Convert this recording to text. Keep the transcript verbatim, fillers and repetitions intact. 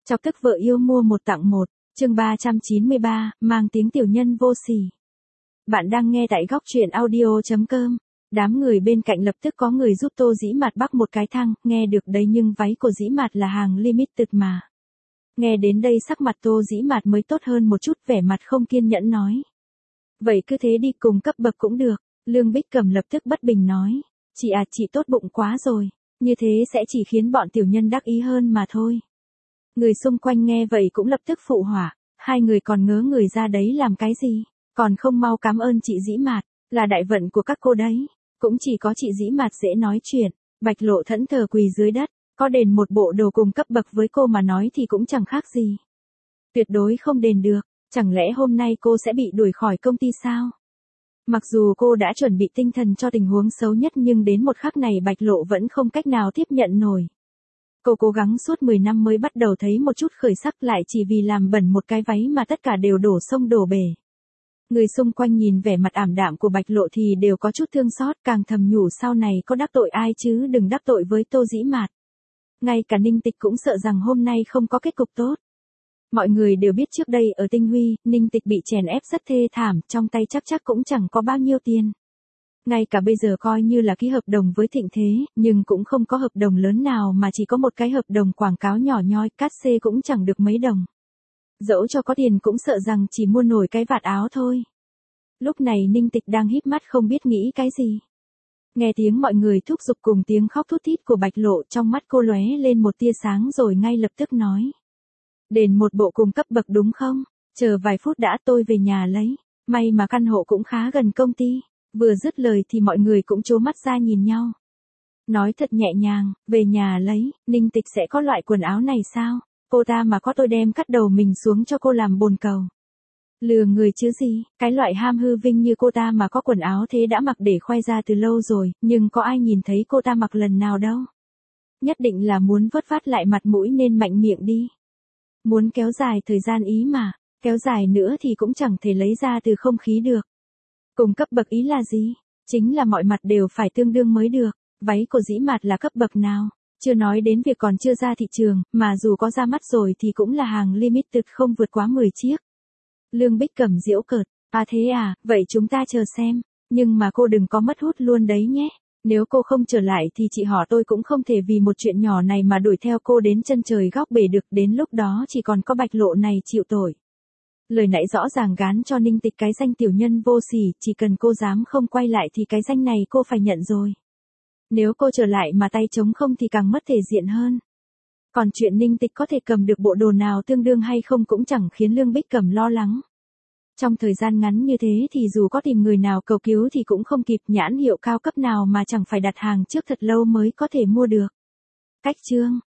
Chọc tức vợ yêu mua một tặng một, chương ba trăm chín mươi ba, mang tiếng tiểu nhân vô sỉ. Bạn đang nghe tại góc truyện audio chấm com. Đám người bên cạnh lập tức có người giúp Tô Dĩ Mạt bắc một cái thang, nghe được đấy nhưng váy của Dĩ Mạt là hàng limited mà. Nghe đến đây sắc mặt Tô Dĩ Mạt mới tốt hơn một chút, vẻ mặt không kiên nhẫn nói. Vậy cứ thế đi, cùng cấp bậc cũng được. Lương Bích Cầm lập tức bất bình nói. Chị à, chị tốt bụng quá rồi. Như thế sẽ chỉ khiến bọn tiểu nhân đắc ý hơn mà thôi. Người xung quanh nghe vậy cũng lập tức phụ họa. Hai người còn ngớ người ra đấy làm cái gì? Còn không mau cảm ơn chị Dĩ Mạt, là đại vận của các cô đấy. Cũng chỉ có chị Dĩ Mạt dễ nói chuyện. Bạch Lộ thẫn thờ quỳ dưới đất. Có đền một bộ đồ cùng cấp bậc với cô mà nói thì cũng chẳng khác gì. Tuyệt đối không đền được. Chẳng lẽ hôm nay cô sẽ bị đuổi khỏi công ty sao? Mặc dù cô đã chuẩn bị tinh thần cho tình huống xấu nhất nhưng đến một khắc này Bạch Lộ vẫn không cách nào tiếp nhận nổi. Cô cố gắng suốt mười năm mới bắt đầu thấy một chút khởi sắc, lại chỉ vì làm bẩn một cái váy mà tất cả đều đổ sông đổ bể. Người xung quanh nhìn vẻ mặt ảm đạm của Bạch Lộ thì đều có chút thương xót, càng thầm nhủ sau này có đắc tội ai chứ đừng đắc tội với Tô Dĩ Mạt. Ngay cả Ninh Tịch cũng sợ rằng hôm nay không có kết cục tốt. Mọi người đều biết trước đây ở Tinh Huy, Ninh Tịch bị chèn ép rất thê thảm, trong tay chắc chắc cũng chẳng có bao nhiêu tiền. Ngay cả bây giờ coi như là ký hợp đồng với Thịnh Thế, nhưng cũng không có hợp đồng lớn nào mà chỉ có một cái hợp đồng quảng cáo nhỏ nhoi, cát xê cũng chẳng được mấy đồng. Dẫu cho có tiền cũng sợ rằng chỉ mua nổi cái vạt áo thôi. Lúc này Ninh Tịch đang híp mắt không biết nghĩ cái gì. Nghe tiếng mọi người thúc giục cùng tiếng khóc thút thít của Bạch Lộ, trong mắt cô lóe lên một tia sáng rồi ngay lập tức nói. Đền một bộ cùng cấp bậc đúng không? Chờ vài phút đã, tôi về nhà lấy. May mà căn hộ cũng khá gần công ty. Vừa dứt lời thì mọi người cũng trố mắt ra nhìn nhau. Nói thật nhẹ nhàng, về nhà lấy, Ninh Tịch sẽ có loại quần áo này sao? Cô ta mà có tôi đem cắt đầu mình xuống cho cô làm bồn cầu. Lừa người chứ gì, cái loại ham hư vinh như cô ta mà có quần áo thế đã mặc để khoe ra từ lâu rồi, nhưng có ai nhìn thấy cô ta mặc lần nào đâu. Nhất định là muốn vớt vát lại mặt mũi nên mạnh miệng đi. Muốn kéo dài thời gian ý mà, kéo dài nữa thì cũng chẳng thể lấy ra từ không khí được. Cùng cấp bậc ý là gì? Chính là mọi mặt đều phải tương đương mới được. Váy của Dĩ Mạt là cấp bậc nào? Chưa nói đến việc còn chưa ra thị trường, mà dù có ra mắt rồi thì cũng là hàng limited không vượt quá mười chiếc. Lương Bích Cầm giễu cợt. À thế à, vậy chúng ta chờ xem. Nhưng mà cô đừng có mất hút luôn đấy nhé. Nếu cô không trở lại thì chị họ tôi cũng không thể vì một chuyện nhỏ này mà đuổi theo cô đến chân trời góc bể được, đến lúc đó chỉ còn có Bạch Lộ này chịu tội. Lời nãy rõ ràng gán cho Ninh Tịch cái danh tiểu nhân vô sỉ, chỉ cần cô dám không quay lại thì cái danh này cô phải nhận rồi. Nếu cô trở lại mà tay trống không thì càng mất thể diện hơn. Còn chuyện Ninh Tịch có thể cầm được bộ đồ nào tương đương hay không cũng chẳng khiến Lương Bích Cầm lo lắng. Trong thời gian ngắn như thế thì dù có tìm người nào cầu cứu thì cũng không kịp, nhãn hiệu cao cấp nào mà chẳng phải đặt hàng trước thật lâu mới có thể mua được. Cách chương,